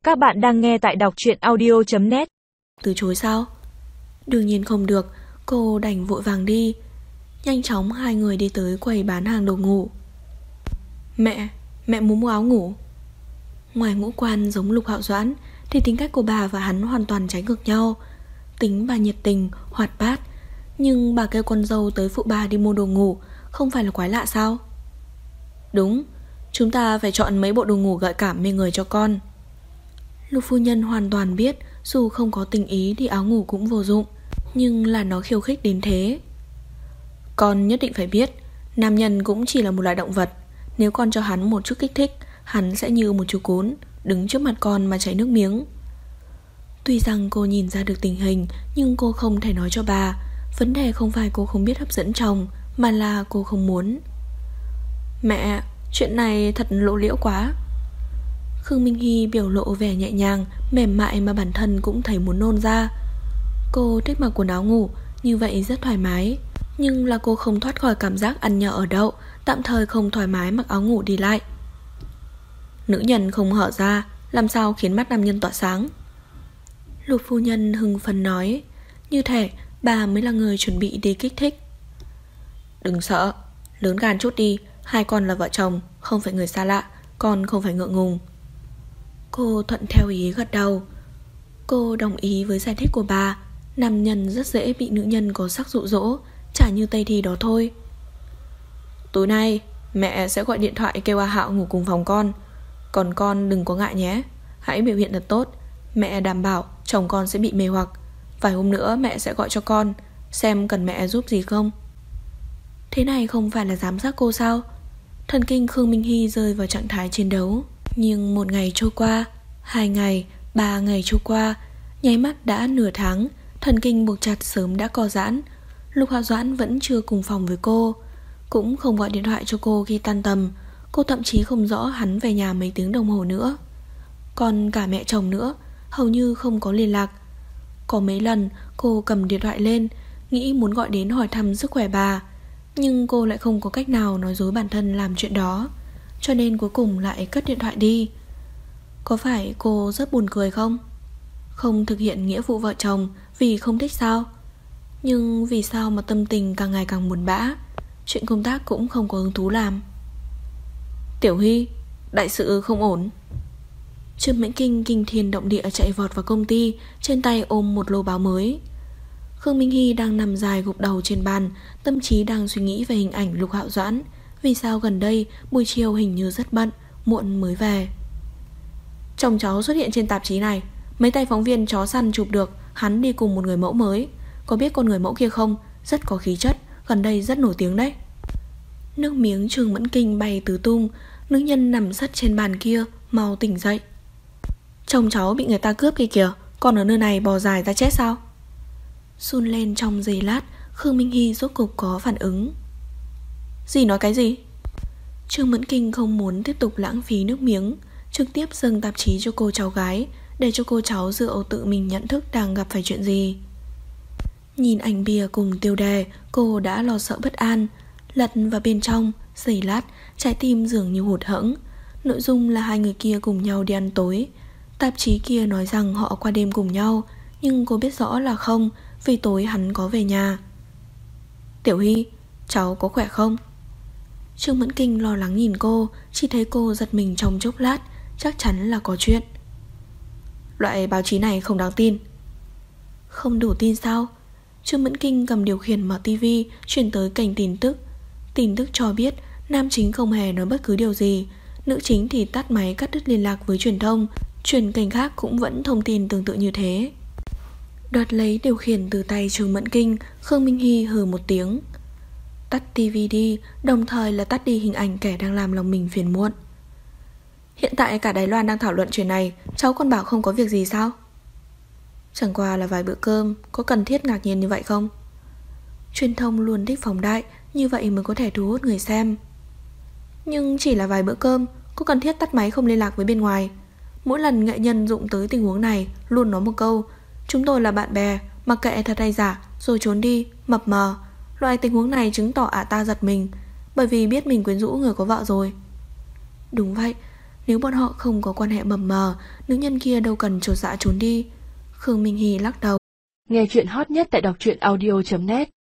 Các bạn đang nghe tại đọc truyện audio.net. Từ chối sao? Đương nhiên không được. Cô đành vội vàng đi. Nhanh chóng hai người đi tới quầy bán hàng đồ ngủ. Mẹ muốn mua áo ngủ. Ngoài ngũ quan giống Lục Hạo Doãn thì tính cách của bà và hắn hoàn toàn trái ngược nhau. Tính bà nhiệt tình, hoạt bát, nhưng bà kêu con dâu tới phụ bà đi mua đồ ngủ, không phải là quái lạ sao? Đúng, chúng ta phải chọn mấy bộ đồ ngủ gợi cảm mê người cho con. Lục phu nhân hoàn toàn biết dù không có tình ý thì áo ngủ cũng vô dụng, nhưng là nó khiêu khích đến thế. Con nhất định phải biết, nam nhân cũng chỉ là một loài động vật. Nếu con cho hắn một chút kích thích, hắn sẽ như một chú cún đứng trước mặt con mà chảy nước miếng. Tuy rằng cô nhìn ra được tình hình, nhưng cô không thể nói cho bà. Vấn đề không phải cô không biết hấp dẫn chồng, mà là cô không muốn. Mẹ, chuyện này thật lộ liễu quá. Khương Minh Hy biểu lộ vẻ nhẹ nhàng, mềm mại mà bản thân cũng thấy muốn nôn ra. Cô thích mặc quần áo ngủ, như vậy rất thoải mái. Nhưng là cô không thoát khỏi cảm giác ăn nhờ ở đậu, tạm thời không thoải mái mặc áo ngủ đi lại. Nữ nhân không hở ra, làm sao khiến mắt nam nhân tỏa sáng? Lục phu nhân hưng phấn nói, như thể bà mới là người chuẩn bị đi kích thích. Đừng sợ, lớn gan chút đi, hai con là vợ chồng, không phải người xa lạ, con không phải ngượng ngùng. Cô thuận theo ý gật đầu. Cô đồng ý với giải thích của bà. Nam nhân rất dễ bị nữ nhân có sắc dụ dỗ, chả như Tây Thi đó thôi. Tối nay mẹ sẽ gọi điện thoại kêu A Hạo ngủ cùng phòng con. Còn con đừng có ngại nhé, hãy biểu hiện thật tốt. Mẹ đảm bảo chồng con sẽ bị mê hoặc. Vài hôm nữa mẹ sẽ gọi cho con, xem cần mẹ giúp gì không. Thế này không phải là giám sát cô sao? Thần kinh Khương Minh Hy rơi vào trạng thái chiến đấu. Nhưng một ngày trôi qua, 2 ngày, 3 ngày trôi qua, nháy mắt đã nửa tháng. Thần kinh buộc chặt sớm đã co giãn. Lục Hạo Doãn vẫn chưa cùng phòng với cô, cũng không gọi điện thoại cho cô khi tan tầm. Cô thậm chí không rõ hắn về nhà mấy tiếng đồng hồ nữa. Còn cả mẹ chồng nữa, hầu như không có liên lạc. Có mấy lần cô cầm điện thoại lên, nghĩ muốn gọi đến hỏi thăm sức khỏe bà, nhưng cô lại không có cách nào nói dối bản thân làm chuyện đó, cho nên cuối cùng lại cất điện thoại đi. Có phải cô rất buồn cười không? Không thực hiện nghĩa vụ vợ chồng vì không thích sao? Nhưng vì sao mà tâm tình càng ngày càng buồn bã, chuyện công tác cũng không có hứng thú làm. Tiểu Hy, đại sự không ổn. Trương Mẫn Kinh kinh thiên động địa chạy vọt vào công ty, trên tay ôm một lô báo mới. Khương Minh Hy đang nằm dài gục đầu trên bàn, tâm trí đang suy nghĩ về hình ảnh Lục Hạo Doãn. Vì sao gần đây buổi chiều hình như rất bận, muộn mới về. Chồng cháu xuất hiện trên tạp chí này, mấy tay phóng viên chó săn chụp được hắn đi cùng một người mẫu mới. Có biết con người mẫu kia không? Rất có khí chất, gần đây rất nổi tiếng đấy. Nước miếng Trương Mẫn Kinh bay tứ tung. Nữ nhân nằm sắt trên bàn kia mau tỉnh dậy. Chồng cháu bị người ta cướp kia kìa, còn ở nơi này bò dài ra chết sao? Run lên trong giây lát, Khương Minh Hy rốt cục có phản ứng. Gì nói cái gì? Trương Mẫn Kinh không muốn tiếp tục lãng phí nước miếng, trực tiếp dâng tạp chí cho cô cháu gái, để cho cô cháu dựa tự mình nhận thức đang gặp phải chuyện gì. Nhìn ảnh bìa cùng tiêu đề, cô đã lo sợ bất an. Lật vào bên trong, giây lát, trái tim dường như hụt hẫng. Nội dung là hai người kia cùng nhau đi ăn tối. Tạp chí kia nói rằng họ qua đêm cùng nhau, nhưng cô biết rõ là không, vì tối hắn có về nhà. Tiểu Hy, cháu có khỏe không? Trương Mẫn Kinh lo lắng nhìn cô, chỉ thấy cô giật mình trong chốc lát, chắc chắn là có chuyện. Loại báo chí này không đáng tin. Không đủ tin sao? Trương Mẫn Kinh cầm điều khiển mở tivi, chuyển tới kênh tin tức. Tin tức cho biết nam chính không hề nói bất cứ điều gì, nữ chính thì tắt máy cắt đứt liên lạc với truyền thông. Truyền kênh khác cũng vẫn thông tin tương tự như thế. Đoạt lấy điều khiển từ tay Trương Mẫn Kinh, Khương Minh Hy hừ một tiếng. Tắt tivi đi, đồng thời là tắt đi hình ảnh kẻ đang làm lòng mình phiền muộn. Hiện tại cả Đài Loan đang thảo luận chuyện này, cháu còn bảo không có việc gì sao? Chẳng qua là vài bữa cơm, có cần thiết ngạc nhiên như vậy không? Truyền thông luôn thích phóng đại, như vậy mới có thể thu hút người xem. Nhưng chỉ là vài bữa cơm, có cần thiết tắt máy không liên lạc với bên ngoài? Mỗi lần nghệ nhân dụng tới tình huống này luôn nói một câu: chúng tôi là bạn bè, mặc kệ thật hay giả, rồi trốn đi, mập mờ. Loại tình huống này chứng tỏ ta giật mình, bởi vì biết mình quyến rũ người có vợ rồi. Đúng vậy, Nếu bọn họ không có quan hệ mập mờ, nữ nhân kia đâu cần trột dạ trốn đi. Khương Minh Hy lắc đầu. Nghe chuyện hot nhất tại đọc truyện audio.net